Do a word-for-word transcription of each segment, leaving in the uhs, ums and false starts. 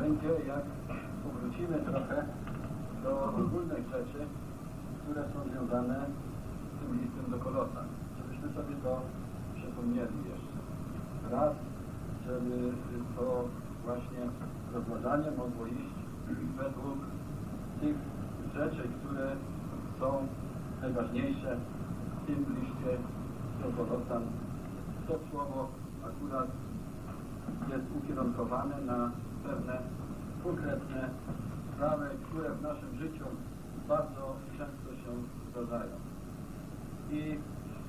będzie, jak powrócimy trochę do ogólnych rzeczy, które są związane z tym listem do Kolosan. Żebyśmy sobie to przypomnieli jeszcze raz, żeby to właśnie rozważanie mogło iść według tych rzeczy, które są najważniejsze w tym liście do Kolosan. To słowo akurat jest ukierunkowane na pewne konkretne sprawy, które w naszym życiu bardzo często się zdarzają. I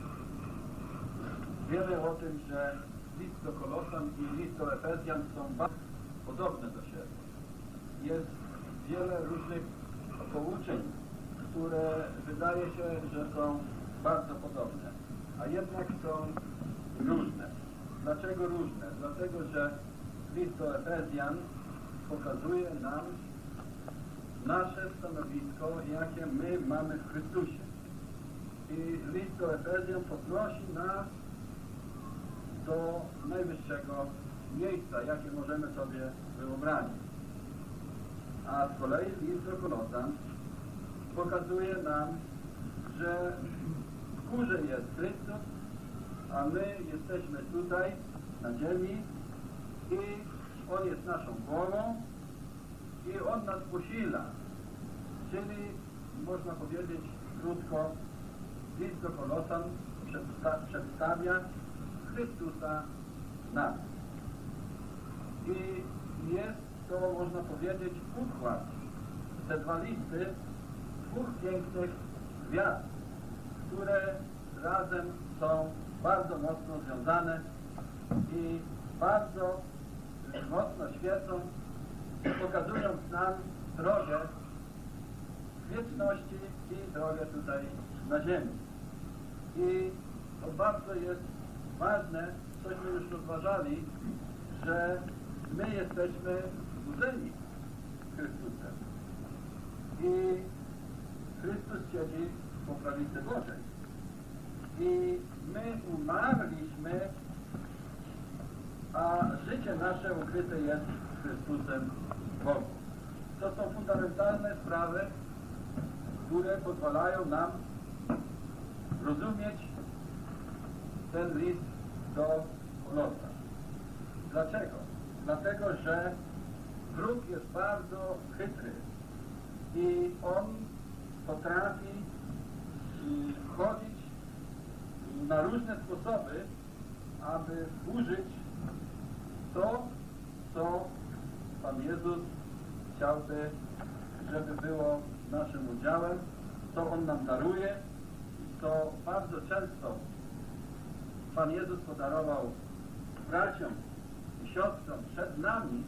wiemy o tym, że list do Kolosan i list do Efezjan są bardzo podobne do siebie. Jest wiele różnych pouczeń, które wydaje się, że są bardzo podobne, a jednak są różne. Dlaczego różne? Dlatego, że list do Efezjan pokazuje nam nasze stanowisko, jakie my mamy w Chrystusie. I list do Efezjan poprosi nas do najwyższego miejsca, jakie możemy sobie wyobrazić. A z kolei list do Kolosan pokazuje nam, że w górze jest Chrystus, a my jesteśmy tutaj na ziemi i On jest naszą głową i On nas posila. Czyli można powiedzieć krótko, list do Kolosan przedsta przedstawia Chrystusa nas. I jest to, można powiedzieć, układ. Te dwa listy dwóch pięknych gwiazd, które razem są bardzo mocno związane i bardzo mocno świecą, pokazując nam drogę wieczności i drogę tutaj na ziemi. I to bardzo jest ważne, cośmy już rozważali, że my jesteśmy zbudzeni Chrystusem. I Chrystus siedzi po prawicy Bożej. I my umarliśmy, a życie nasze ukryte jest z Chrystusem w Bogu. To są fundamentalne sprawy, które pozwalają nam rozumieć ten list do Kolosan. Dlaczego? Dlatego, że wróg jest bardzo chytry i on potrafi wchodzić na różne sposoby, aby użyć to, co Pan Jezus chciałby, żeby było naszym udziałem, co On nam daruje, to bardzo często Pan Jezus podarował braciom i siostrom przed nami,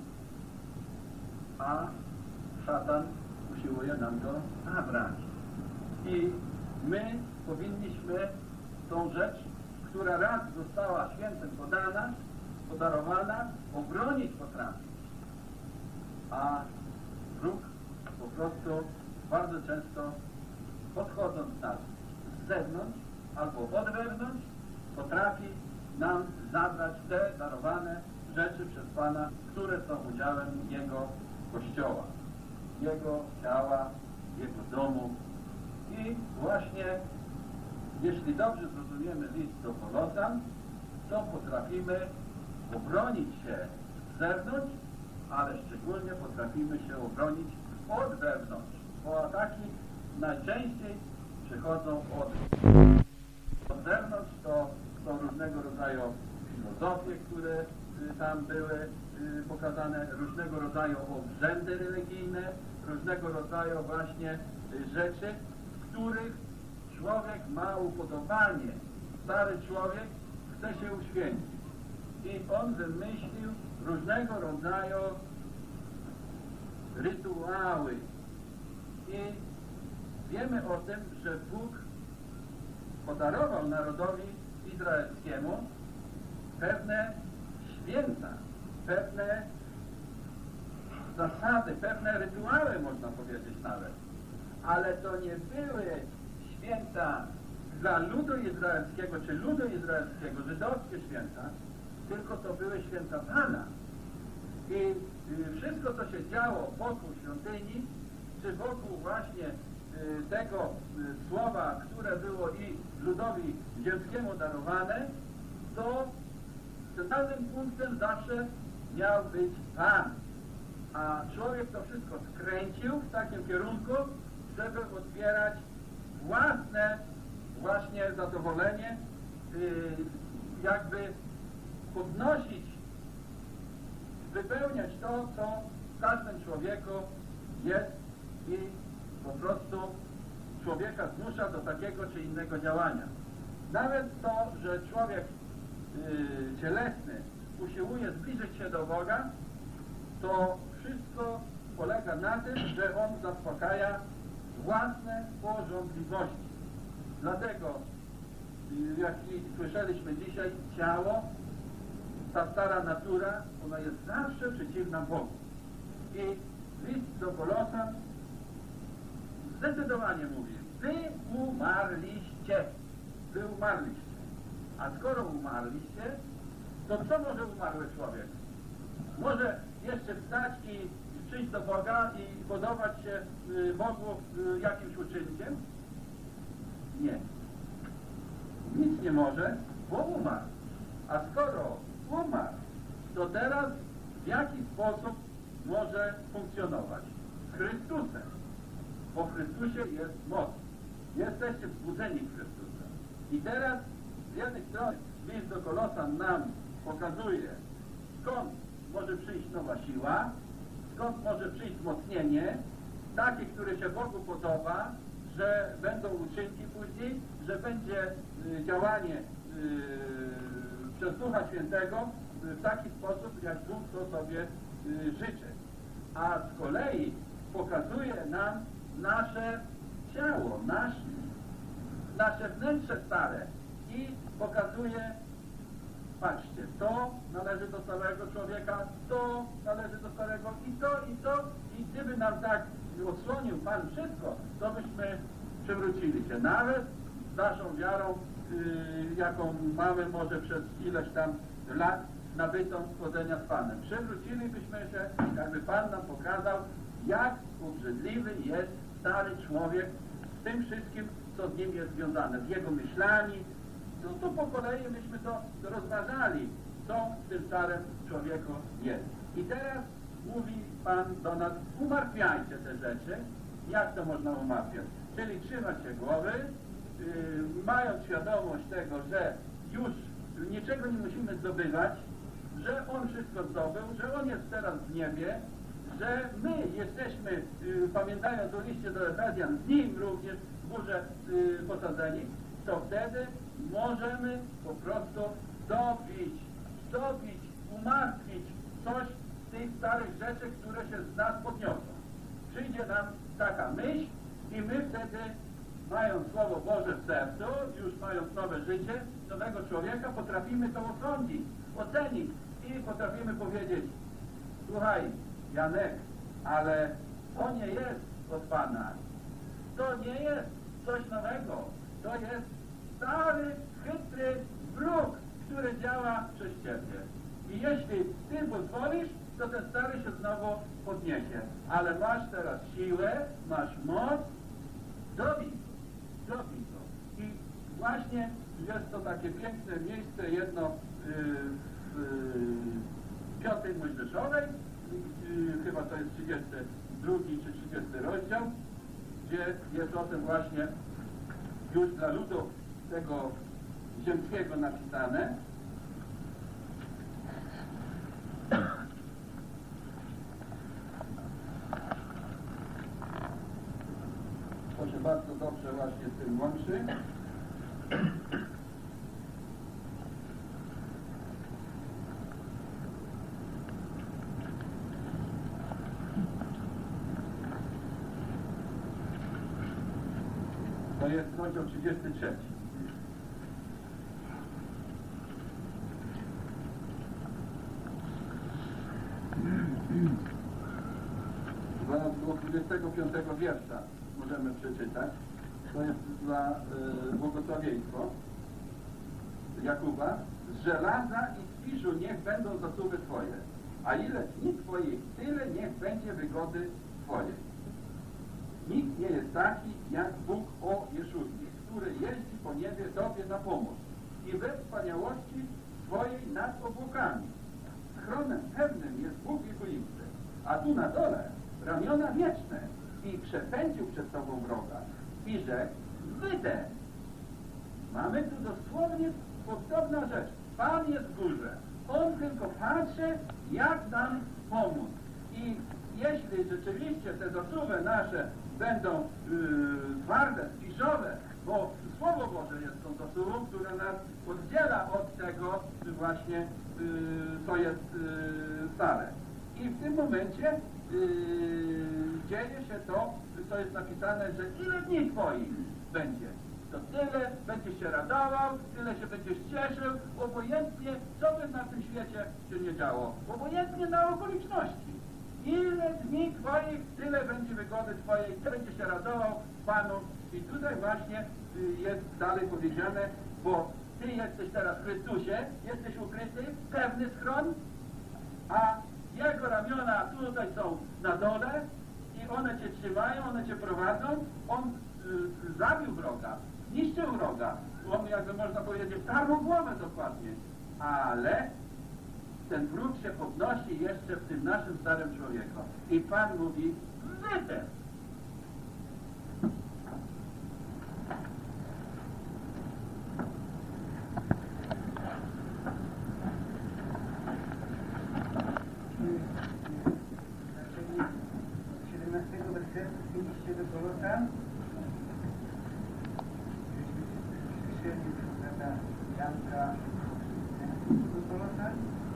a szatan usiłuje nam go zabrać. I my powinniśmy tą rzecz, która raz została świętem podana, podarowana, obronić potrafić. A wróg po prostu bardzo często, podchodząc nas z zewnątrz albo od wewnątrz, potrafi nam zabrać te darowane rzeczy przez Pana, które są udziałem Jego Kościoła, Jego ciała, Jego domu. I właśnie, jeśli dobrze zrozumiemy list do Kolosan, to potrafimy obronić się z zewnątrz, ale szczególnie potrafimy się obronić od wewnątrz, bo ataki najczęściej przychodzą od, od zewnątrz. To są różnego rodzaju filozofie, które y, tam były y, pokazane, różnego rodzaju obrzędy religijne, różnego rodzaju właśnie y, rzeczy, w których człowiek ma upodobanie. Stary człowiek chce się uświęcić. I on wymyślił różnego rodzaju rytuały. I wiemy o tym, że Bóg podarował narodowi izraelskiemu pewne święta, pewne zasady, pewne rytuały, można powiedzieć nawet. Ale to nie były święta dla ludu izraelskiego, czy ludu izraelskiego, żydowskie święta, tylko to były święta Pana. I y, wszystko, co się działo wokół świątyni, czy wokół właśnie y, tego y, słowa, które było i ludowi ziemskiemu darowane, to centralnym punktem zawsze miał być Pan. A człowiek to wszystko skręcił w takim kierunku, żeby otwierać własne właśnie zadowolenie, yy, jakby podnosić, wypełniać to, co w każdym człowieku jest i po prostu człowieka zmusza do takiego czy innego działania. Nawet to, że człowiek yy, cielesny usiłuje zbliżyć się do Boga, to wszystko polega na tym, że on zaspokaja własne pożądliwości. Dlatego, jak i słyszeliśmy dzisiaj, ciało, ta stara natura, ona jest zawsze przeciwna Bogu. I list do Kolosan zdecydowanie mówi: wy umarliście, wy umarliście. A skoro umarliście, to co może umarły człowiek? Może jeszcze wstać i przyjść do Boga i podobać się Bogu jakimś uczynkiem? Nie. Nic nie może, bo umarł. A skoro umarł, to teraz w jaki sposób może funkcjonować? Z Chrystusem. Bo w Chrystusie jest moc. Jesteście wzbudzeni w Chrystusa. I teraz z jednej strony list do Kolosan nam pokazuje, skąd może przyjść nowa siła, skąd może przyjść wzmocnienie, takie, które się Bogu podoba, że będą uczynki później, że będzie y, działanie y, przez Ducha Świętego y, w taki sposób, jak Bóg to sobie y, życzy. A z kolei pokazuje nam nasze ciało, nasz, nasze wnętrze stare i pokazuje: patrzcie, to należy do starego człowieka, to należy do starego i to, i to. I gdyby nam tak odsłonił Pan wszystko, to byśmy przywrócili się. Nawet z naszą wiarą, yy, jaką mamy może przez ileś tam lat nabytą chodzenia z Panem. Przywrócilibyśmy się, jakby Pan nam pokazał, jak obrzydliwy jest stary człowiek z tym wszystkim, co z nim jest związane, z jego myślami. No to po kolei myśmy to rozważali, co w tym starym człowieku jest. I teraz mówi Pan do nas: umartwiajcie te rzeczy. Jak to można umartwiać? Czyli trzymać się głowy, yy, mając świadomość tego, że już niczego nie musimy zdobywać, że On wszystko zdobył, że On jest teraz w niebie, że my jesteśmy, yy, pamiętając o liście do Efezjan, z Nim również w górze yy, posadzeni, to wtedy możemy po prostu zdobić, zdobić, umartwić coś z tych starych rzeczy, które się z nas podniosą. Przyjdzie nam taka myśl i my wtedy, mając Słowo Boże w sercu, już mając nowe życie, nowego człowieka, potrafimy to osądzić, ocenić i potrafimy powiedzieć: słuchaj, Janek, ale to nie jest od Pana. To nie jest coś nowego. To jest stary, chytry wróg, który działa przez Ciebie. I jeśli Ty pozwolisz, to ten stary się znowu podniesie. Ale masz teraz siłę, masz moc, dobij, dobij to. I właśnie jest to takie piękne miejsce, jedno yy, w yy, piątej Mojżeszowej, yy, chyba to jest trzydziesty drugi czy trzydziesty rozdział, gdzie jest o tym właśnie już dla ludu tego ziemskiego napisane. To się bardzo dobrze właśnie z tym łączy. To jest rozdział trzydziesty trzeci. Do dwudziestego piątego wiersza możemy przeczytać. To jest dla y, błogosławieństwo Jakuba. Z żelaza i z piszu niech będą zasuwy Twoje. a ile dni Twoich, tyle niech będzie wygody Twojej. Nikt nie jest taki jak Bóg o Jeszurnie, który jeździ po niebie Tobie na pomoc i we wspaniałości swojej nad obłokami. Schronem pewnym jest Bóg wiekuisty, a tu na dole ramiona wieczne i przepędził przed Tobą wroga i rzekł, wyjdę. Mamy tu dosłownie podobna rzecz. Pan jest w górze. On tylko patrzy, jak nam pomóc. I jeśli rzeczywiście te zasługi nasze będą yy, twarde, spiszowe, bo Słowo Boże jest tą zasługą, która nas oddziela od tego właśnie, yy, co jest yy, stare. I w tym momencie yy, dzieje się to, co jest napisane, że ile dni Twoich będzie. To tyle będziesz się radował, tyle się będziesz cieszył, obojętnie co by na tym świecie się nie działo, obojętnie na okoliczności. Ile dni Twoich, tyle będzie wygody Twojej, tyle będziesz się radował Panu. I tutaj właśnie jest dalej powiedziane, bo Ty jesteś teraz w Chrystusie, jesteś ukryty, pewny schron, a Jego ramiona tutaj są na dole i one Cię trzymają, one Cię prowadzą. On y, zabił wroga, zniszczył wroga. On, jakby można powiedzieć, starł głowę dokładnie. Ale ten wróg się podnosi jeszcze w tym naszym starym człowieku. I Pan mówi, wyjdę. siedemnastego wersetu z liście do Kolosan. Słyszeli brata Janka do Kolosan.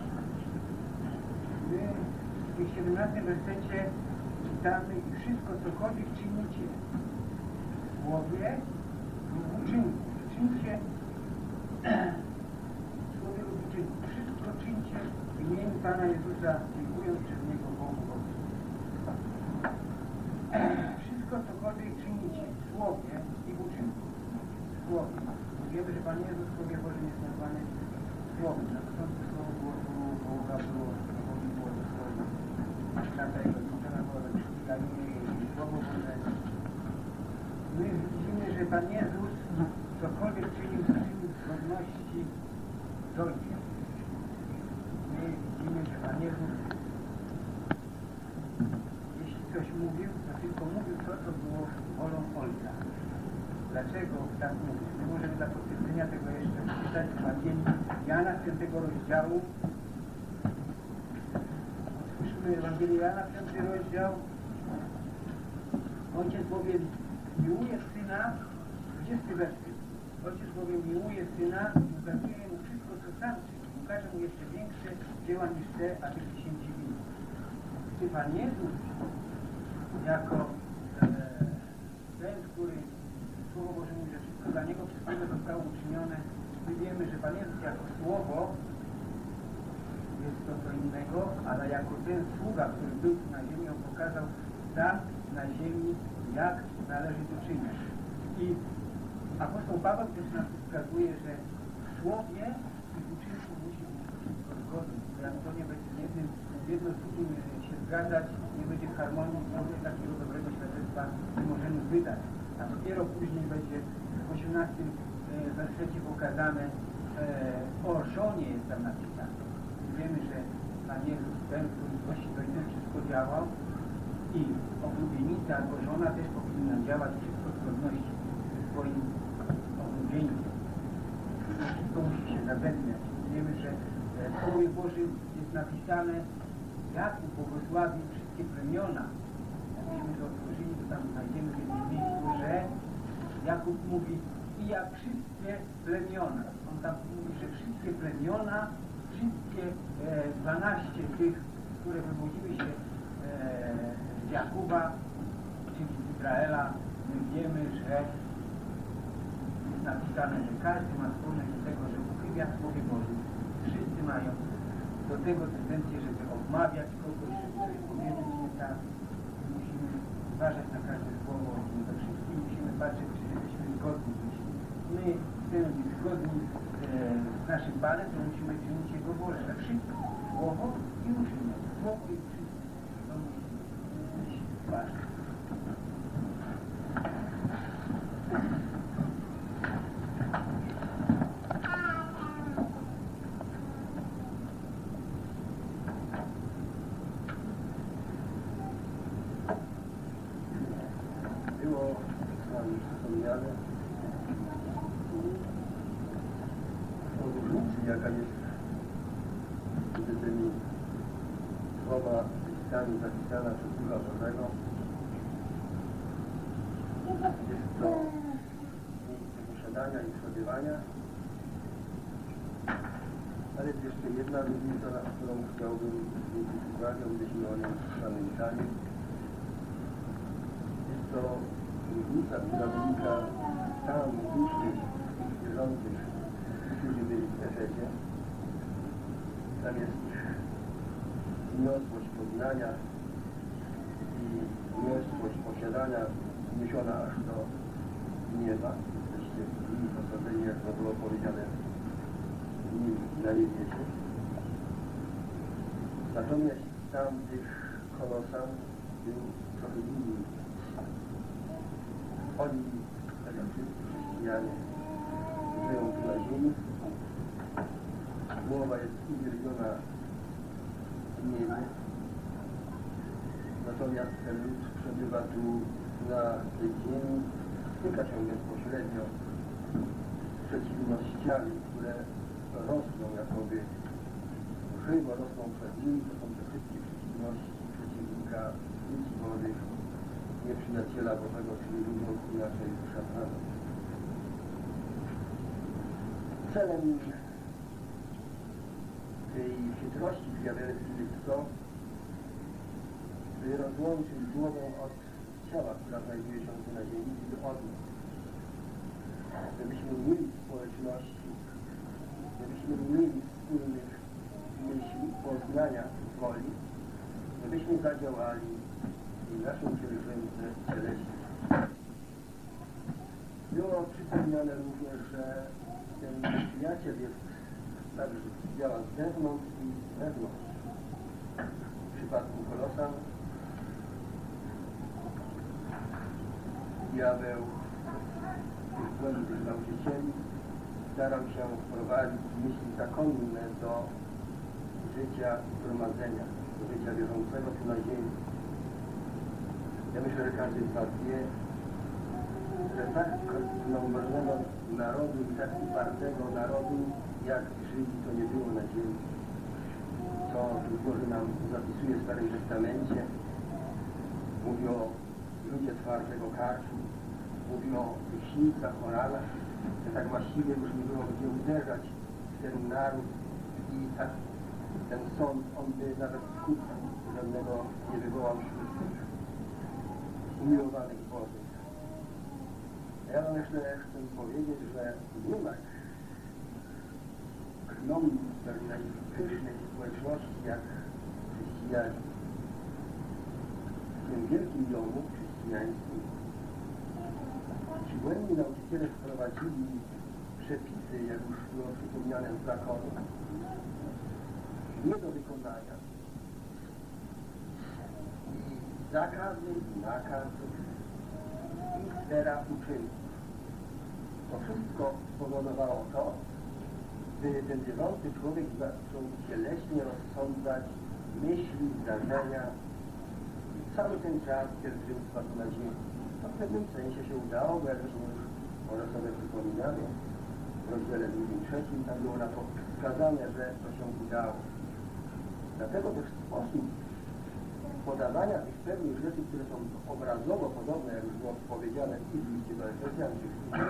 My w tym siedemnastym wersecie czytamy i wszystko cokolwiek czynicie w słowie lub w uczynku. Czyńcie w słowie lub w uczynku. Wszystko czyńcie w imieniu Pana Jezusa, dziękując przez Niego Bogu. Wszystko cokolwiek czynicie w słowie i w uczynku. W słowie. Wiemy, że Pan Jezus w Słowie Bożym jest nazwany Słowem. Na początku Słowo było, było Boga, było Słowo, było to Słowo. Dlatego złożona była we krzyżowaniu i Słowo Boże. My widzimy, że Pan Jezus cokolwiek czynił, czynił w zgodności z Ojcem. My widzimy, że Pan Jezus coś mówił, to tylko mówił to, co było wolą Ojca. Dlaczego tak mówił? My możemy dla potwierdzenia tego jeszcze przeczytać w Ewangelii Jana, piątego rozdziału. Otwórzmy Ewangelię Jana, piąty rozdział. Ojciec bowiem miłuje Syna, dwudziesty werset. Ojciec bowiem miłuje Syna i ukazuje Mu wszystko, co sam czyni. Ukaże Mu jeszcze większe dzieła niż te, a tych tysięcy winów. Gdy Pan Jezus jako e, ten, który Słowo Boże mówi, że wszystko dla Niego przez Niego zostało uczynione, my wiemy, że Pan Jezus jako Słowo jest to co innego, ale jako ten sługa, który był tu na ziemi, on pokazał tam na ziemi, jak należy to czynić. I apostoł Paweł też nas wskazuje, że w Słowie i w uczynku musi być wszystko zgodne. Jak to nie będzie z jednym, jedno z drugim się zgadzać, nie będzie harmonii, nie będzie takiego dobrego świadectwa, nie możemy wydać. A dopiero później będzie w osiemnastym wersecie pokazane e, o żonie jest tam napisane. Wiemy, że Pan Jezus, ten, który złości do Ojca wszystko działał i oblubienica albo żona też powinna działać wszystko w zgodności ze swoim oblubieńcem. Wszystko musi się zapewniać. Wiemy, że w Słowie Bożym jest napisane, jak błogosławił wszystkie plemiona. Jakbyśmy to otworzyli, to tam znajdziemy w jednym miejscu, że Jakub mówi i jak wszystkie plemiona. On tam mówi, że wszystkie plemiona, wszystkie e, dwanaście tych, które wywodziły się e, z Jakuba, czyli z Izraela, my wiemy, że jest napisane, że każdy ma skłonność do tego, że uchybia w Słowie Bożym. Wszyscy mają do tego tendencję, żeby odmawiać kogoś, żeby coś powiedzieć nie tak. Musimy uważać na każde słowo. My we wszystkim musimy patrzeć, czy jesteśmy zgodni. Jeśli my chcemy być zgodni z, e, z naszym Panem, to musimy czynić Jego wolę we wszystkim. Słowo i uczynienie. pokój wszyscy. To musi być ważne. Było z Wami wspomniane o różnicy, jaka jest między tymi dwoma listami zapisana przez Ducha Bożego. Jest to miejsce posiadania i przebywania, ale jest jeszcze jedna różnica, na którą chciałbym zwrócić uwagę, byśmy o niej pamiętali. Jest to różnica, która wynika z stanu duszy wierzących, którzy byli w Efezie. Tam jest wniosłość poznania i wniosłość posiadania wniesiona aż do nieba. Jesteście w nim osadzeni, jak to było powiedziane, w nim na niebiesie. Natomiast tam tych Kolosan był trochę inny. Oni, tak jak wszyscy chrześcijanie, żyją tu na ziemi. Głowa jest uwielbiona w niebie. Natomiast ten lud przebywa tu na tej ziemi, styka się bezpośrednio z przeciwnościami, które rosną jakoby żywo, rosną przed nimi. To są te wszystkie przeciwności przeciwnika ludzi Bożych, nieprzyjaciela Bożego, czyli ludziom inaczej szatana. Celem tej chytrości diabelskiej jest to, by rozłączyć głowę od ciała, która znajduje się tu na ziemi, i od nas. Żebyśmy mieli społeczności, żebyśmy mieli wspólnych myśli, poznania woli, żebyśmy zadziałali i naszą pielgrzymce cieleśnie. Było przypomniane również, że ten przyjaciel jest także działa z zewnątrz i z wewnątrz. W przypadku Kolosan diabeł tych błędnych nauczycieli starał się wprowadzić myśli zakonne do życia zgromadzenia, do życia wierzącego tu na ziemi. Ja myślę, że każdy z Was wie, że tak zrównoważonego narodu i tak upartego narodu, jak Żydzi, to nie było na ziemi. To Duch Boży nam zapisuje w Starym Testamencie. Mówi o ludzie twardego karczu, mówi o pieśnicach, o ranach, że tak właściwie już nie było gdzie uderzać w ten naród i tak ten sąd, on by nawet skutku żadnego nie wywołał wśród tych umiłowanych Bożych. Ja myślę, chcę powiedzieć, że nie ma krnąb pewnej pysznej społeczności jak chrześcijanie. W tym wielkim domu chrześcijańskim ci błędni nauczyciele wprowadzili przepisy, jak już było przypomniane z zakonu, nie do wykonania. I zakazy, i nakazy, i sfera uczynków. To wszystko spowodowało to, by ten wierzący człowiek zaczął cieleśnie rozsądzać myśli, zdarzenia i cały ten czas pielgrzymstwa tu na ziemi. To w pewnym sensie się udało, bo jak już może sobie przypominamy, w rozdziale drugim, trzecim, tam było na to wskazane, że to się udało. Dlatego też sposób podawania tych pewnych rzeczy, które są obrazowo podobne, jak już było powiedziane i w liście do Efezjan, czy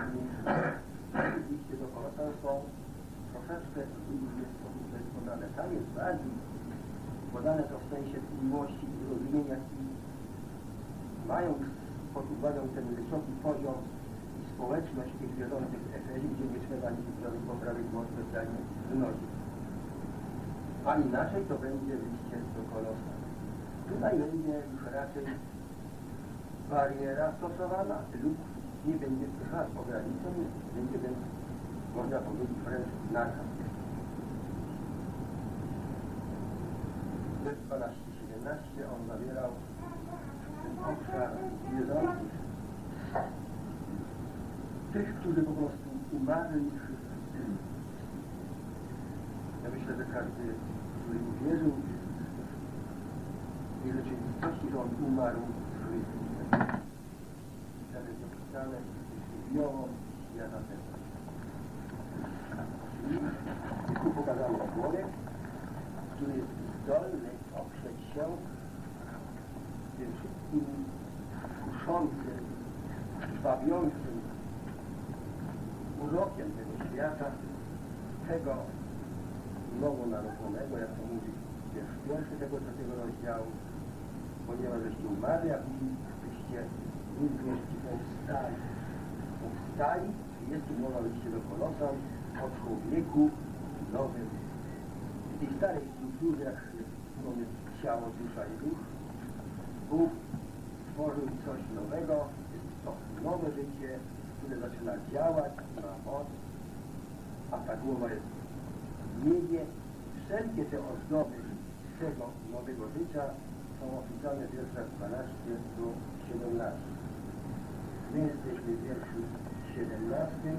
w liście do Kolosan, są troszeczkę inny sposób to jest podane. Tam jest bardziej podane to w sensie miłości i zrozumienia i mając pod uwagę ten wysoki poziom i społeczność tych wierzących w Efezie, gdzie nie trzeba nic żadnych poprawek było specjalnie wynosić. A inaczej to będzie w liście do Kolosan. Tutaj będzie już raczej bariera stosowana lub nie będzie żadnych ograniczeń, będzie więc, można powiedzieć, wręcz nakaz. To jest dwanaście siedemnaście on zawierał ten obszar wierzących, tych, którzy po prostu umarli w Chrystusie. Ja myślę, że każdy, który uwierzył w tej rzeczywistości, że on umarł w Chrystusie. Tam jest napisane, żywioło świata tego. I tu pokazano człowiek, który jest zdolny oprzeć się tym wszystkim kuszącym, żwawiącym urokiem tego świata, tego nowonarodzonego, jak to mówi wiersz pierwszy tego trzeciego rozdziału, ponieważ żeście umarli, a później byście żeście powstali. Powstali, jest tu mowa liście do Kolosan, o człowieku nowym. W tej starej strukturze, jak jest ciało, dusza i duch, Bóg stworzył coś nowego, jest to nowe życie, które zaczyna działać, ma moc, a ta głowa jest w niebie. Wszelkie te ozdoby tego nowego życia są opisane w wierszach dwanaście do siedemnastu. My jesteśmy w wierszu siedemnastym,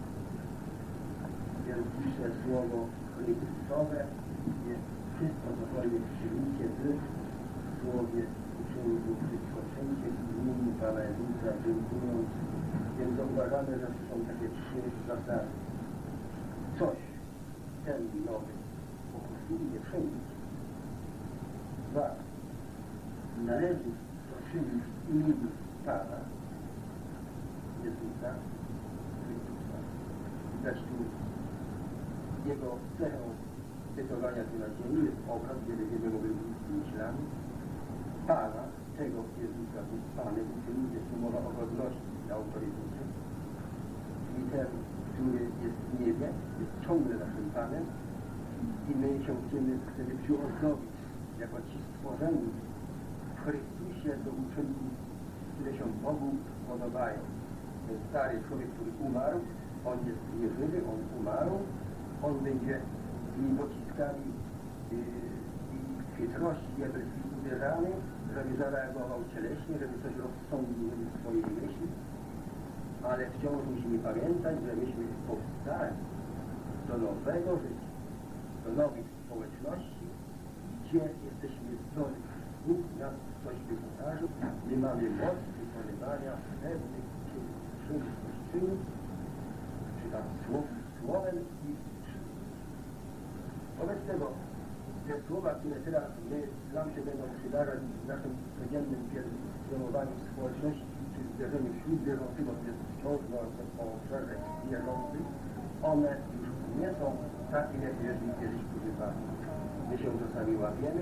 więc pisze słowo Chrystusowe, jest wszystko cokolwiek przyjmijcie wy w słowie uczynku wszystko wszędzie w imieniu Pana Jezusa, dziękując. Więc zauważamy, że są takie trzy zasady. Coś ten nowy pokusuje wszędzie. Dwa. Należy to czynić w imieniu Pana Jezusa Chrystusa. Widać tu jego cechą bytowania tu na ziemi jest obraz, gdzie będziemy mogli być myślami Pana, tego Jezusa, jest Panem, uczynił, jest tu mowa o godności i autorytecie. I ten, który jest w niebie, jest ciągle naszym Panem i my się chcemy, chcemy przyozdobić jako ci stworzeni w Chrystusie do uczynków, które się Bogu podobają. Ten stary człowiek, który umarł, on jest nieżywy, on umarł, on będzie tymi pociskami yy, i chytrości diabelskiej uderzany, żeby zareagował cieleśnie, żeby coś rozsądził w swojej myśli, ale wciąż musimy pamiętać, że myśmy powstali do nowego życia, do nowych społeczności, gdzie jesteśmy zdolni. Bóg nas coś wyposażył, my mamy moc wykonywania pewnych czynów, czynów, czy tam słów, słowem i czynów. Wobec tego te słowa, które teraz my, nam się będą przydarzać w naszym codziennym pielęgnowaniu społeczności czy zderzeniu wśród wierzących, bo to jest wciąż o obszarze wierzących, one już nie są takie, jak jeżeli kiedyś używali. My się czasami łapiemy,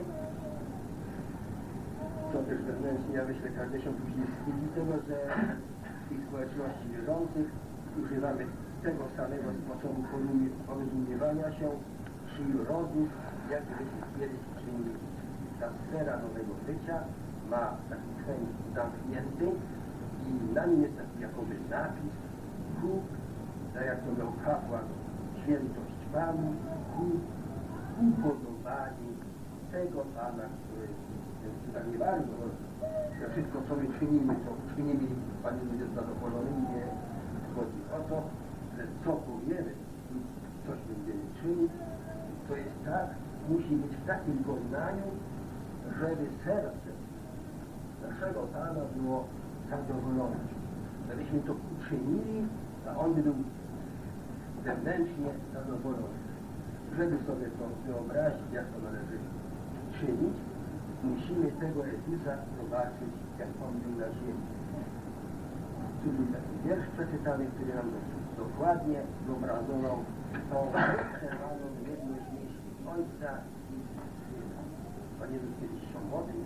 co też wewnętrznie, ja myślę, każdy się później wstydzi tego, że w tych społeczności wierzących używamy tego samego sposobu porozumiewania się czy rozmów, jak żeśmy kiedyś czynili. Ta sfera nowego życia ma taki kręg zamknięty i na nim jest taki jakoby napis ku, tak jak to miał kapłan, świętość Panu, ku upodobaniu tego Pana, który jest tak nie bardzo, że wszystko co my czynimy, to czynimy, Pan będzie zadowolony, nie chodzi o to, że co powiemy, coś będziemy czynić, to jest tak, musi być w takim wykonaniu, żeby serce naszego Pana było zadowolone. Żebyśmy to uczynili, a On był wewnętrznie zadowolony. Żeby sobie to wyobrazić, jak to należy czynić, musimy tego Jezusa zobaczyć, jak On był na ziemi. Tu był taki wiersz przeczytany, który nam dokładnie zobrazował tą przerwaną jedność myśli Ojca i Syna. Pan Jezus kiedyś się modlił.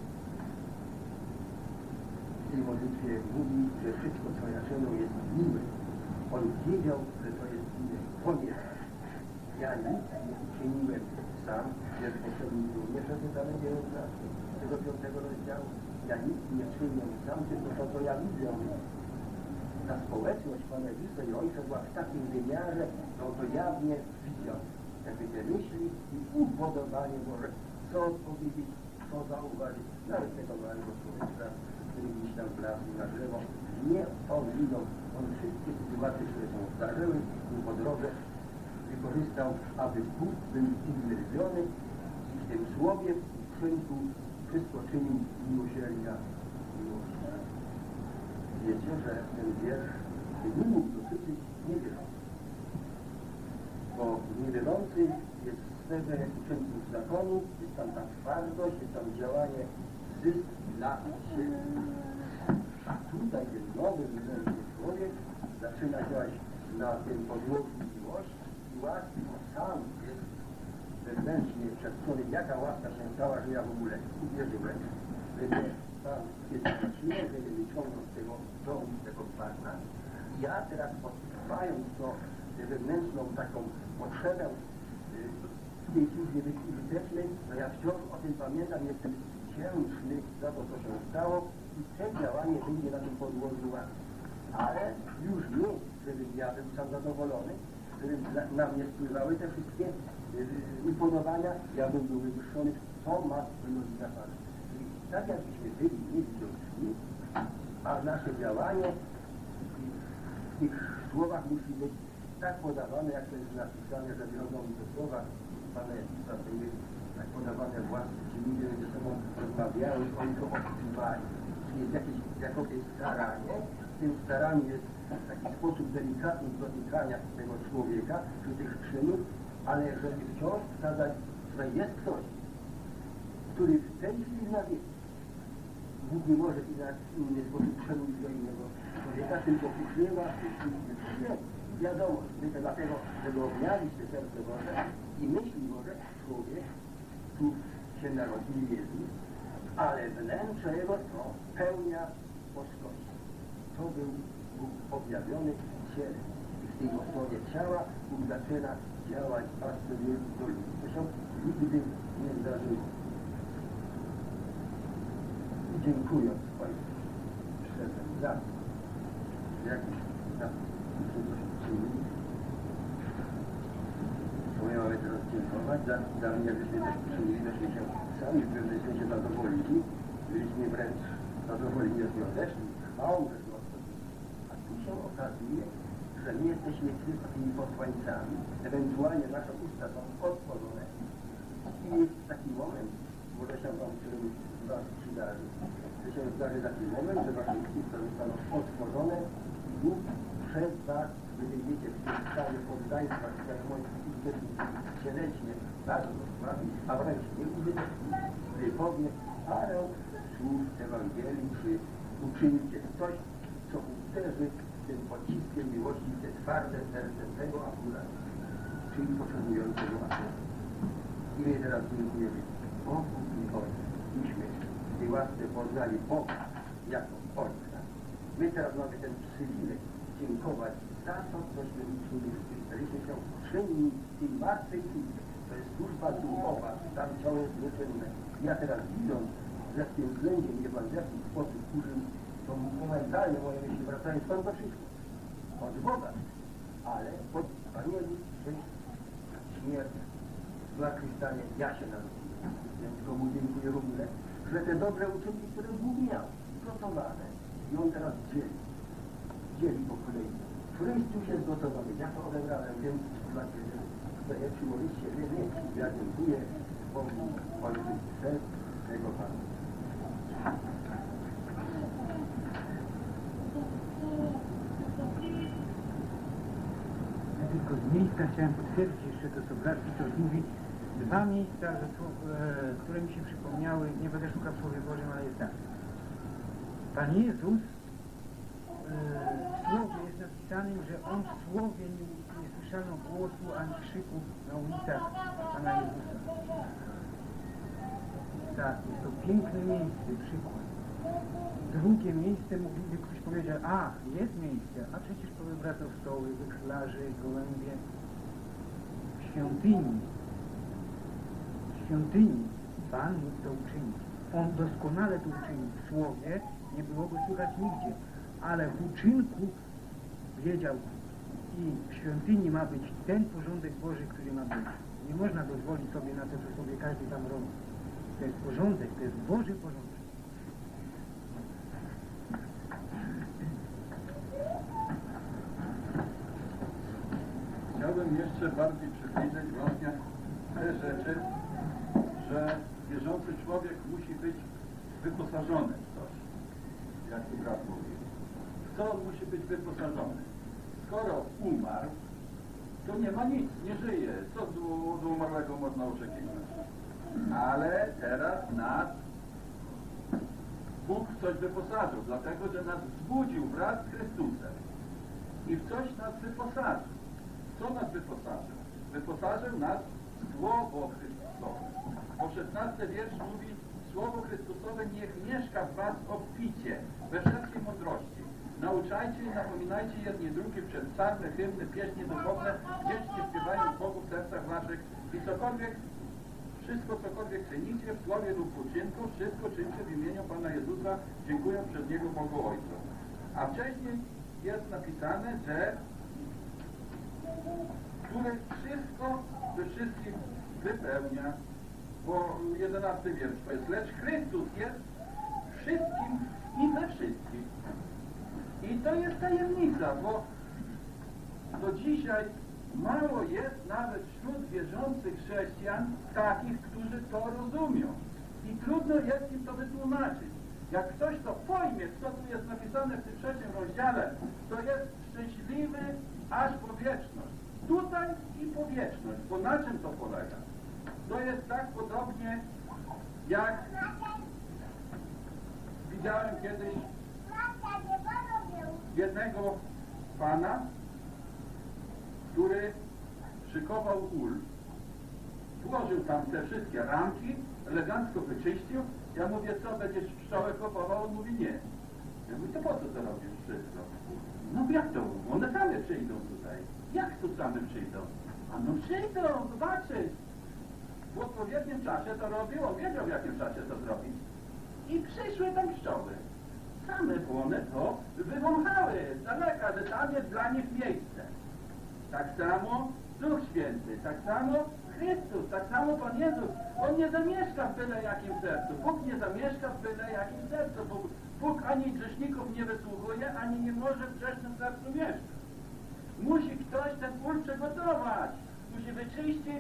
W tej modlitwie mówi, że wszystko, co ja czynię, jest miłe. On wiedział, że to jest miłe, ponieważ ja nic nie uczyniłem sam, jest poprzedni również przeczytane dziewiętnastego, tego piątego rozdziału. Ja nic nie czynię sam, tylko to, co ja widzę. Ta społeczność Pana Jezusa i Ojca była w takim wymiarze, że to jawnie widział. Jakby te myśli i upodobanie Boże, co powiedzieć, co to zauważyć, nawet tego małego człowieka, który gdzieś tam wlazł na drzewo. Nie on widzą, on wszystkie sytuacje, które się zdarzyły mu po drodze, wykorzystał, aby Bóg był uwielbiony i w tym słowie, w uczynku wszystko czynił miłosierdzia miłości. Wiecie, że ten wiersz nie mógł dotyczyć niewierzących, bo niewierzący jest w sferze uczynków zakonu, jest tam ta twardość, jest tam działanie zysk dla siebie. A tutaj ten nowy, wyższy człowiek zaczyna działać na tym podłożu miłości i łaski, bo sam jest wewnętrznie przetkniony, jaka łaska się stała, że ja w ogóle uwierzyłem, że nie sam jest zaczyna, że nie wyciągnął z tego domu, z tego bagna. I ja teraz odkrywając to wewnętrzną taką potrzebę w tej służbie być użytecznej, no ja wciąż o tym pamiętam, jestem wdzięczny za to, co się stało i te działanie wyjdzie na tym podłożu łaski. Ale już nie, żebym ja był sam zadowolony, żeby na mnie spływały te wszystkie y, upodobania, ja bym był wywyższony, co ma wpłynąć na Pana. Czyli tak jakbyśmy byli niewidoczni, a nasze działanie w tych słowach musi być tak podawane, jak to jest napisane, że wychodzą mi te słowa Pana Jezusa, były tak podawane własne, ci ludzie ze sobą rozmawiają, oni to odczuwają. Czyli jest jakieś, jakoś staranie, w tym staraniu jest taki sposób delikatny dotykania tego człowieka, czy tych czynów, ale żeby wciąż wskazać, że jest ktoś, który w tej chwili na wieki Bóg nie może w inny sposób przemówić do innego człowieka, tylko ukrywa nie, wiadomo, tylko dlatego, żeby objawić te serce Boże i myśli Boże, człowiek tu się narodził Jezus, ale wnętrze Jego to pełnia boskości. To był Bóg objawiony w ciele. I w tej osobie ciała Bóg zaczyna działać aż do ludzi. To się nigdy nie zdarzyło. I dziękując Ojcu, przyszedłem za to, że jakiś za to coś czynili. To my mamy teraz dziękować za, za mnie, żeśmy też czynili, żeśmy się sami w pewnym sensie zadowolili, byliśmy wręcz zadowoleni, że nie odeszli, chwałą, że nie odeszli. A tu się okazuje, że my jesteśmy tylko tymi posłańcami, ewentualnie nasze usta są otworzone i jest taki moment, może się wam któryś z was przydarzy, że się zdarzy taki moment, że wasze usta zostaną otworzone i Bóg przez was, wy wyjdziecie w tym stanie poddaństwa, jak moi uczestnicy cieleśnie, bardzo słabi, a wręcz nie użyteczni, wypowie parę słów Ewangelii, czy uczyńcie coś, co uderzy tym pociskiem miłości w te twarde serce tego akurat, czyli potrzebującego akurat. I my teraz dziękujemy Bogu i Ojcu. Myśmy w tej łasce poznali Boga jako Ojca. My teraz mamy ten przywilej dziękować za to, cośmy uczynili, staliśmy się czynni tej martwej służby. To jest służba duchowa, tam ciało jest nieczynne. Ja teraz widząc, że w tym względzie mnie Pan w jakiś sposób użył, to momentalnie moje myśli wracają stąd do wszystko. Od Boga. Ale od Panie Jezus przyjść śmierć, zmartwychwstanie, ja się narodziłem. Więc Komu dziękuję również, że te dobre uczynki, które Bóg miał, gotowane. I On teraz dzieli. Dzieli po kolei. Chrystus jest gotowy. Ja to odebrałem, więc dla Ciebie chcę przyłożyć siebie. Nie. Ja dziękuję Bogu, Ojcu, przez tego Pana. Ja tylko z miejsca chciałem potwierdzić jeszcze to, co brat Witold mówi. Dwa miejsca, które mi się przypomniały, nie będę szukał w Słowie Bożym, ale jest tak. Pan Jezus w Słowie jest napisanym, że On w Słowie nie, nie słyszano głosu ani krzyków na ulicach Pana Jezusa. Tak, jest to piękne miejsce, przykład. Drugie miejsce mógłby ktoś powiedział, a, jest miejsce, a przecież powybracał stoły, wychlarze, gołębie. W świątyni, w świątyni Pan mógł to uczynić. On doskonale to uczynił. W Słowie nie było go słychać nigdzie, ale w uczynku wiedział i w świątyni ma być ten porządek Boży, który ma być. Nie można dozwolić sobie na to, co sobie każdy tam robi. To jest porządek, to jest Boży porządek. Chciałbym jeszcze bardziej przybliżyć właśnie te rzeczy, że wierzący człowiek musi być wyposażony w coś, jak tu brat mówił. W co on musi być wyposażony? Skoro umarł, to nie ma nic, nie żyje. Co do, do umarłego można oczekiwać? Ale teraz nas Bóg w coś wyposażył, dlatego że nas wzbudził wraz z Chrystusem i w coś nas wyposażył. Co nas wyposażył? Wyposażył nas w Słowo Chrystusowe. Bo szesnasty wiersz mówi: Słowo Chrystusowe niech mieszka w was obficie, we wszelkiej mądrości. Nauczajcie i napominajcie jedni drugich przez psalmy, hymny, pieśni duchowne, wdzięcznie śpiewając Bogu w sercach waszych i cokolwiek, wszystko cokolwiek czynicie w słowie lub uczynku, wszystko czyńcie w imieniu Pana Jezusa, dziękując przez Niego Bogu Ojcu. A wcześniej jest napisane, że który wszystko we wszystkim wypełnia, bo jedenasty wiersz to jest: lecz Chrystus jest wszystkim i we wszystkim. I to jest tajemnica, bo do dzisiaj mało jest nawet wśród wierzących chrześcijan takich, którzy to rozumią. I trudno jest im to wytłumaczyć. Jak ktoś to pojmie, co tu jest napisane w tym trzecim rozdziale, to jest szczęśliwy aż po wieczność. Tutaj i po wieczność. Bo na czym to polega? To jest tak podobnie, jak widziałem kiedyś jednego pana, który szykował ul, włożył tam te wszystkie ramki, elegancko wyczyścił. Ja mówię: co, będziesz pszczołę kopował? On mówi: nie. Ja mówię: to po co to robisz wszystko? No jak to? One same przyjdą tutaj. Jak tu same przyjdą? A no przyjdą, zobaczyć. W odpowiednim czasie to robił, on wiedział, w jakim czasie to zrobić. I przyszły tam pszczoły. Same one to wywąchały z daleka, że tam jest dla nich miejsce. Tak samo Duch Święty, tak samo Chrystus, tak samo Pan Jezus. On nie zamieszka w byle jakim sercu. Bóg nie zamieszka w byle jakim sercu. Bóg, Bóg ani grzeszników nie wysłuchuje, ani nie może w grzesznym sercu mieszkać. Musi ktoś ten ul przygotować. Musi wyczyścić,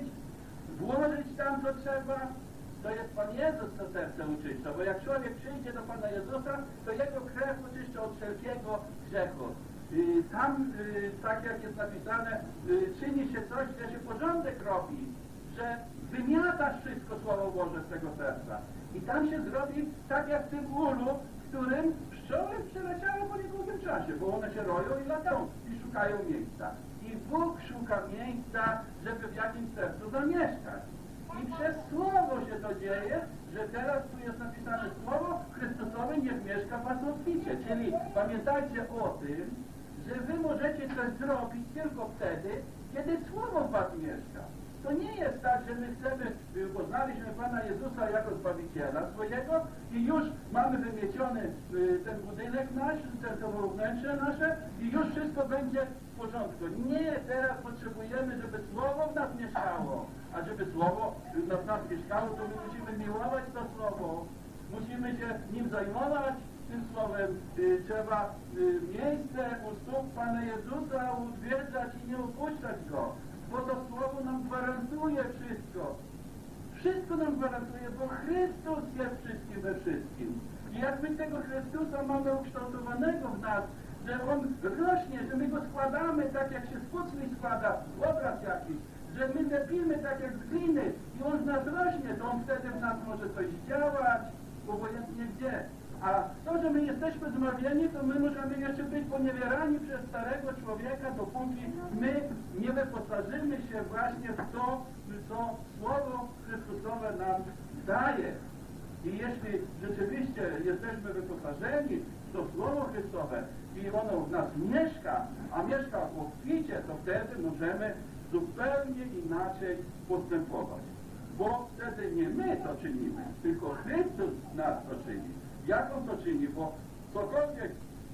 włożyć tam, co trzeba. To jest Pan Jezus, co serce uczyszcza, bo jak człowiek przyjdzie do Pana Jezusa, to Jego krew uczyszcza od wszelkiego grzechu. Yy, tam, yy, tak jak jest napisane, yy, czyni się coś, że się porządek robi, że wymiatasz wszystko Słowo Boże z tego serca. I tam się zrobi tak jak w tym ulu, w którym pszczoły przyleciały po niedługim czasie, bo one się roją i latają i szukają miejsca. I Bóg szuka miejsca, żeby w jakimś sercu zamieszkać. I przez Słowo się to dzieje, że teraz tu jest napisane Słowo Chrystusowe niech mieszka w was obficie. Czyli pamiętajcie o tym, że wy możecie coś zrobić tylko wtedy, kiedy Słowo w was mieszka. To nie jest tak, że my chcemy, poznaliśmy Pana Jezusa jako Zbawiciela swojego i już mamy wymieciony ten budynek nasz, to wnętrze nasze i już wszystko będzie w porządku. Nie, teraz potrzebujemy, żeby Słowo w nas mieszkało. A żeby Słowo w nas mieszkało, to my musimy miłować to Słowo. Musimy się nim zajmować tym Słowem. Y, trzeba y, miejsce u stóp Pana Jezusa utwierdzać i nie opuszczać Go. Bo to Słowo nam gwarantuje wszystko. Wszystko nam gwarantuje, bo Chrystus jest wszystkim we wszystkim. I jak my tego Chrystusa mamy ukształtowanego w nas, że On rośnie, że my Go składamy tak, jak się z pucli składa, obraz jakiś, że my lepimy tak jak z gliny i On z nas rośnie, to On wtedy w nas może coś działać, obojętnie gdzie. A to, że my jesteśmy zmawiani, to my możemy jeszcze być poniewierani przez starego człowieka, dopóki my nie wyposażymy się właśnie w to, co Słowo Chrystusowe nam daje. I jeśli rzeczywiście jesteśmy wyposażeni w to Słowo Chrystusowe i ono w nas mieszka, a mieszka w obficie, to wtedy możemy zupełnie inaczej postępować. Bo wtedy nie my to czynimy, tylko Chrystus nas to czyni. Jak On to czyni? Bo cokolwiek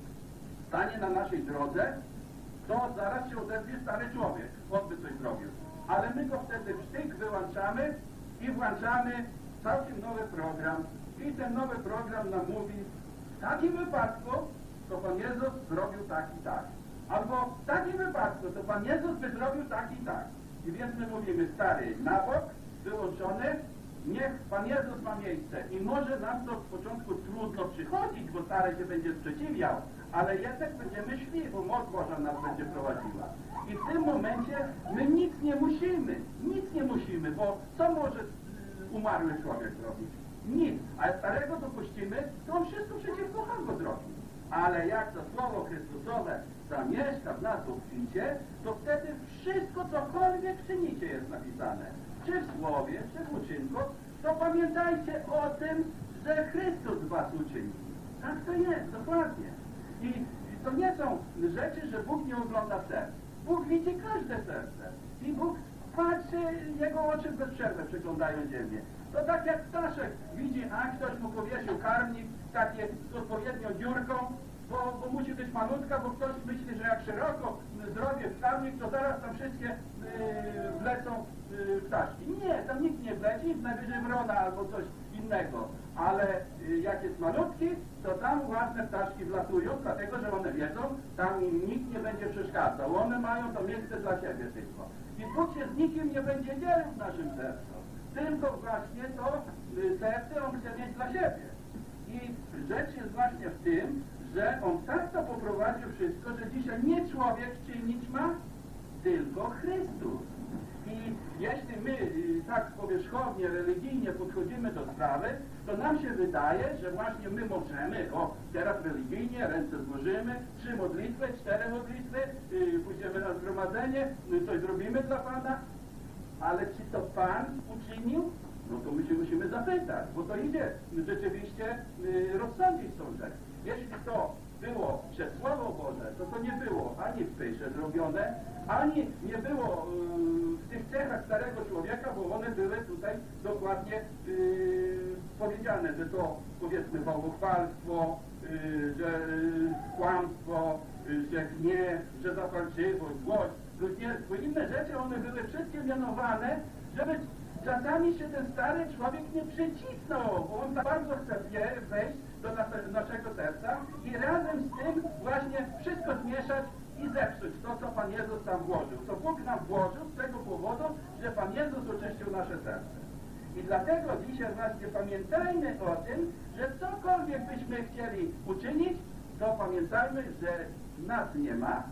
stanie na naszej drodze, to zaraz się odezwie stary człowiek. On by coś zrobił. Ale my go wtedy w sztyk wyłączamy i włączamy całkiem nowy program i ten nowy program nam mówi, w takim wypadku to Pan Jezus zrobił tak i tak. Albo w takim wypadku to Pan Jezus by zrobił tak i tak. I więc my mówimy, stary, na bok, wyłączony, niech Pan Jezus ma miejsce. I może nam to w początku trudno przychodzić, bo stary się będzie sprzeciwiał, ale jednak będziemy szli, bo moc Boża nas będzie prowadziła. I w tym momencie my nic nie musimy, nic nie musimy, bo co może umarły człowiek zrobić? Nic. A starego dopuścimy, to on wszystko przeciwko Bogu zrobi. Ale jak to Słowo Chrystusowe zamieszka w nas obficie, to wtedy wszystko, cokolwiek czynicie, jest napisane. Czy w Słowie, czy w uczynku, to pamiętajcie o tym, że Chrystus was uczynił. Tak to jest, dokładnie. I to nie są rzeczy, że Bóg nie ogląda serc. Bóg widzi każde serce. I Bóg patrzy, jego oczy bez przerwy przeglądają ziemię. To tak jak ptaszek widzi, a ktoś mu powiesił karmnik, takie z odpowiednią dziurką, bo, bo musi być malutka, bo ktoś myśli, że jak szeroko zrobię karmnik, to zaraz tam wszystkie yy, wlecą yy, ptaszki. Nie, tam nikt nie wleci, najwyżej wrona albo coś innego. Ale yy, jak jest malutki, to tam ładne ptaszki wlatują, dlatego że one wiedzą, tam im nikt nie będzie przeszkadzał. One mają to miejsce dla siebie tylko. I Bóg się z nikim nie będzie dzielił w naszym sercu. Tylko właśnie to y, serce on chce mieć dla siebie. I rzecz jest właśnie w tym, że on tak to poprowadził wszystko, że dzisiaj nie człowiek czynić ma, tylko Chrystus. I jeśli my y, tak powierzchownie, religijnie podchodzimy do sprawy, to nam się wydaje, że właśnie my możemy, o teraz religijnie, ręce złożymy, trzy modlitwy, cztery modlitwy, y, pójdziemy na zgromadzenie, y, coś zrobimy dla Pana, ale czy to Pan uczynił? No to my się musimy zapytać, bo to idzie rzeczywiście y, rozsądzić tą rzecz. Jeśli to było przez Słowo Boże, to to nie było ani w pysze zrobione, ani nie było y, w tych cechach starego człowieka, bo one były tutaj dokładnie y, powiedziane, że to powiedzmy bałwochwalstwo, y, że y, kłamstwo, y, że gniew, że zapalczywość, złość, bluźnierstwo, inne rzeczy, one były wszystkie mianowane, żeby czasami się ten stary człowiek nie przycisnął, bo on za bardzo chce wejść do naszego serca i razem z tym właśnie wszystko zmieszać i zepsuć to, co Pan Jezus tam włożył. Co Bóg nam włożył z tego powodu, że Pan Jezus oczyścił nasze serce. I dlatego dzisiaj właśnie pamiętajmy o tym, że cokolwiek byśmy chcieli uczynić, to pamiętajmy, że nas nie ma,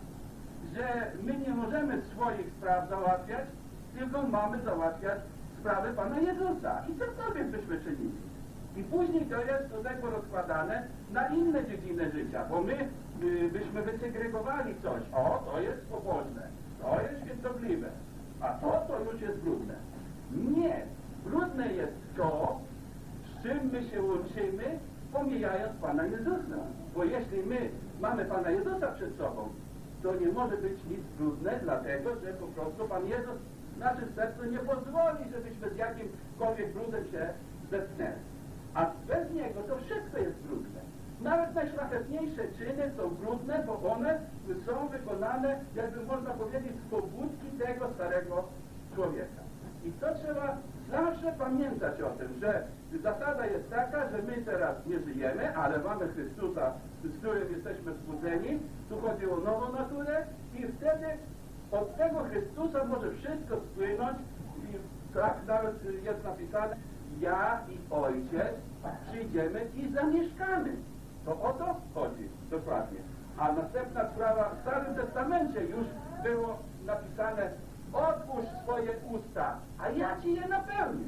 że my nie możemy swoich spraw załatwiać, tylko mamy załatwiać sprawy Pana Jezusa. I cokolwiek byśmy czynili. I później to jest do tego rozkładane na inne dziedziny życia, bo my y, byśmy wysegregowali coś. O, to jest pobożne, to jest świętobliwe, a to, to już jest brudne. Nie. Brudne jest to, z czym my się łączymy, pomijając Pana Jezusa. Bo jeśli my mamy Pana Jezusa przed sobą, to nie może być nic brudne, dlatego że po prostu Pan Jezus w naszym sercu nie pozwoli, żebyśmy z jakimkolwiek brudem się zetknęli. A bez Niego to wszystko jest brudne. Nawet najszlachetniejsze czyny są brudne, bo one są wykonane, jakby można powiedzieć, z pobudki tego starego człowieka. I to trzeba zawsze pamiętać o tym, że zasada jest taka, że my teraz nie żyjemy, ale mamy Chrystusa, z którym jesteśmy wzbudzeni. Tu chodzi o nową naturę i wtedy od tego Chrystusa może wszystko spłynąć i tak nawet jest napisane, ja i Ojciec przyjdziemy i zamieszkamy. To o to chodzi dokładnie. A następna sprawa, w Starym Testamencie już było napisane, otwórz swoje usta, a ja ci je napełnię.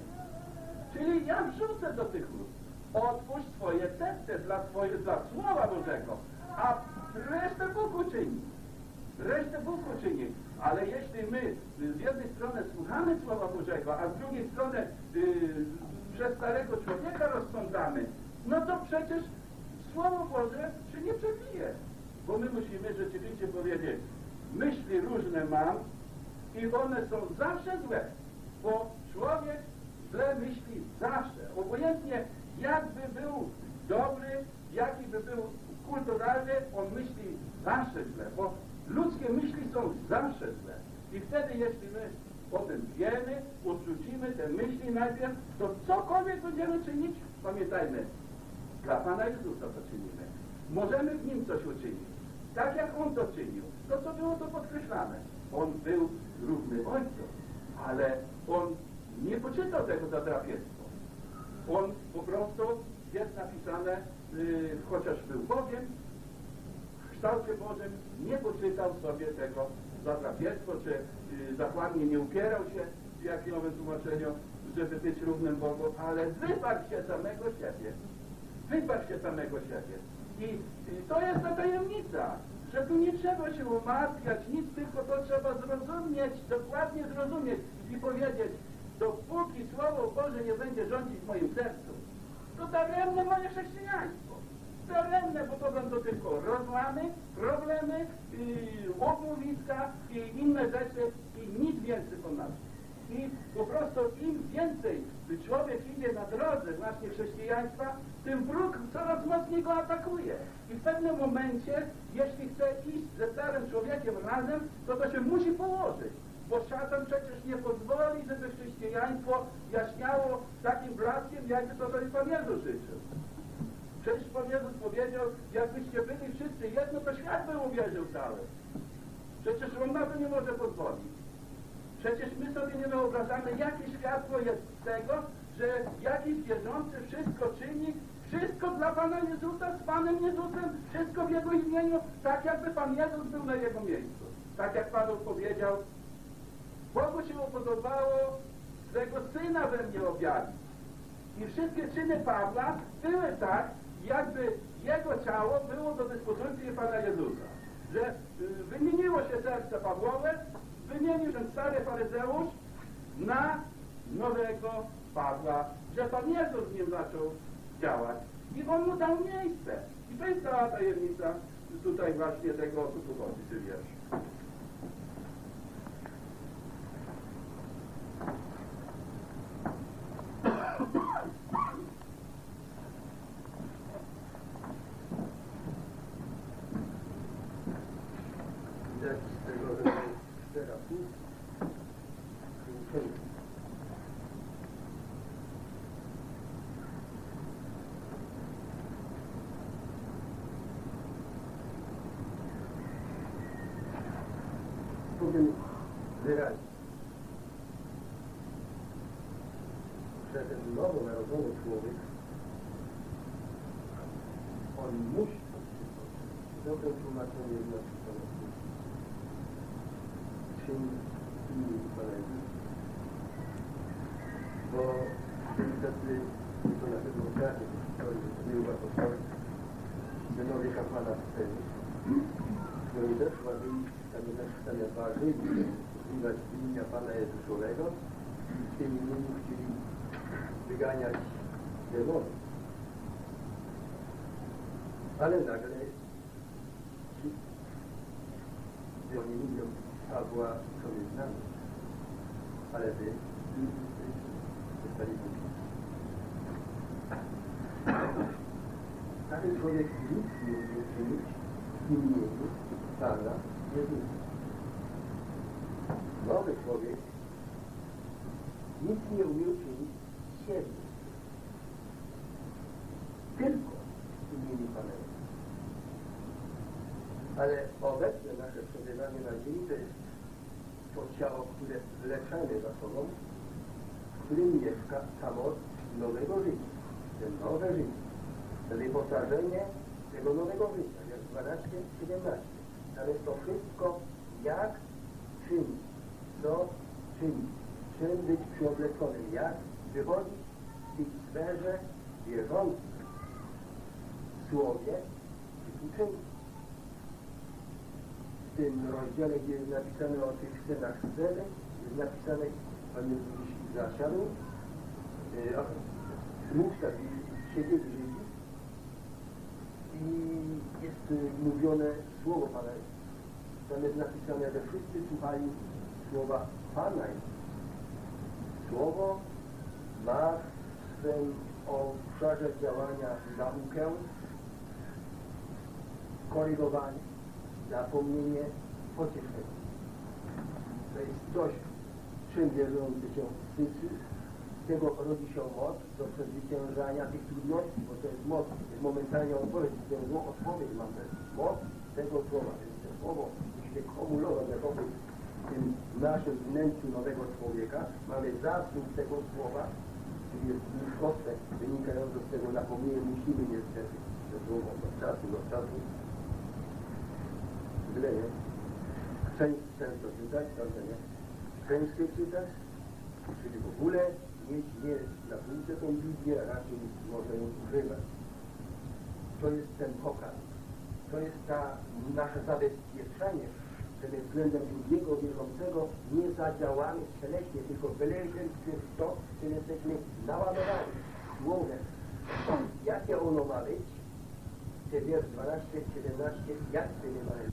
Czyli ja wrzucę do tych ust. Otwórz swoje serce dla, swoje, dla Słowa Bożego, a resztę Bóg uczyni. Resztę Bóg uczyni. Ale jeśli my z jednej strony słuchamy Słowa Bożego, a z drugiej strony yy, przez starego człowieka rozsądzamy, no to przecież Słowo Boże się nie przebije. Bo my musimy rzeczywiście powiedzieć, myśli różne mam i one są zawsze złe, bo człowiek źle myśli zawsze. Obojętnie jakby był dobry, jaki by był kulturalny, on myśli zawsze źle, bo ludzkie myśli są zawsze złe. I wtedy, jeśli my o tym wiemy, uczucimy weźmy te myśli najpierw, to cokolwiek będziemy czynić, pamiętajmy, dla Pana Jezusa to czynimy. Możemy w Nim coś uczynić. Tak jak On to czynił. To co było to podkreślane. On był równy Ojcu, ale On nie poczytał tego za drapieżstwo. On po prostu, jest napisane, yy, chociaż był Bogiem, w kształcie Bożym nie poczytał sobie tego za drapieżstwo, czy yy, zachłannie nie upierał się w jakimś tłumaczeniu, żeby być równym Bogu, ale wyparł się samego siebie. Wyparł się samego siebie. I, I to jest ta tajemnica, że tu nie trzeba się umartwiać, nic, tylko to trzeba zrozumieć, dokładnie zrozumieć i powiedzieć, dopóki Słowo Boże nie będzie rządzić w moim sercu, to daremne moje chrześcijaństwo. Daremne, bo to będą tylko rozłamy, problemy, yy, obmówiska i inne rzeczy i nic więcej ponadto. I po prostu im więcej człowiek idzie na drodze właśnie chrześcijaństwa, tym wróg coraz mocniej go atakuje. I w pewnym momencie, jeśli chce iść ze starym człowiekiem razem, to to się musi położyć. Bo szatan przecież nie pozwoli, żeby chrześcijaństwo jaśniało takim blaskiem, jakby to sobie Pan Jezus życzył. Przecież Pan Jezus powiedział, jakbyście byli wszyscy jedno, to świat by uwierzył cały. Przecież On na to nie może pozwolić. Przecież my sobie nie wyobrażamy, jakie światło jest z tego, że jakiś wierzący wszystko czyni, wszystko dla Pana Jezusa, z Panem Jezusem, wszystko w Jego imieniu, tak jakby Pan Jezus był na Jego miejscu. Tak jak Paweł powiedział, Bogu się upodobało swego Syna we mnie objawić. I wszystkie czyny Pawła były tak, jakby Jego ciało było do dyspozycji Pana Jezusa. Że y, wymieniło się serce Pawłowe, wymienił ten stary faryzeusz na nowego Pawła, że Pan Jezus w nim zaczął działać. I On mu dał miejsce. I to jest cała tajemnica tutaj właśnie tego, o co tu chodzi, ty wiesz. Widać z tego rodzaju terapii uczynki. Powiem wyraźnie, że ten nowonarodzony człowiek, on musi dobre tłumaczenie napisane czym inni koledzy, bo byli tacy, to na pewno każdy w historii był apostołów, synowie kapłana w celi, i oni też ładili, tam napisane ważyli, używać imienia Pana Jezusowego i w tym imieniu chcieli wyganiać demony. Ale nagle ci, oni mówią, Pawła sobie znamy, ale wy zostali mówić. Taki człowiek nic nie umie czynić w imieniu Pana Jezusa. Nowy człowiek nic nie umie czynić z siebie. Tylko w imieniu Pana Jezusa. Ale obecne nasze przebywanie na ziemi to jest to ciało, które leczemy za sobą, w którym mieszka samo nowego życia. Te nowe życie. To wyposażenie tego nowego życia. Jest dwanaście siedemnaście. Tam jest to wszystko, jak czynić, co czynić, czym być przyobleconym, jak wychodzić w tej sferze wierzących w Słowie i uczynku. W tym rozdziale, gdzie jest napisane o tych scenach sceny, jest napisane, Pan Jezus zasiadł, słuchał siebie w życiu i jest mówione słowo Pana Jezusa. Tam jest napisane, że wszyscy słuchali słowa Pana Jezusa. Słowo ma w swym obszarze działania naukę, korygowanie, napomnienie, pocieszenie. To jest coś, czym wierzący się wstydzi, z tego rodzi się moc do przezwyciężania tych trudności, bo to jest moc, jest momentalnie odpowiedź, tę złą odpowiedź mamy, moc tego słowa, więc to słowo musi się kumulować jakoby w tym naszym wnętrzu nowego człowieka, mamy zasób tego słowa, czyli jest kostek wynikający z tego napomnienia, musimy niestety to słowo od czasu do czasu źle, nie? Część często czytać, prawda, nie? Częściej czytać, czyli w ogóle mieć nie na półce tą Biblię, a raczej może ją ukrywać. To jest ten pokarm. To jest ta nasze zabezpieczenie, że my względem drugiego wierzącego nie zadziałamy cieleśnie, tylko wyleźli przez to, że jesteśmy naładowani słowem. Jakie ono ma być? Te wiersz dwanaście, siedemnaście, jak sobie mamy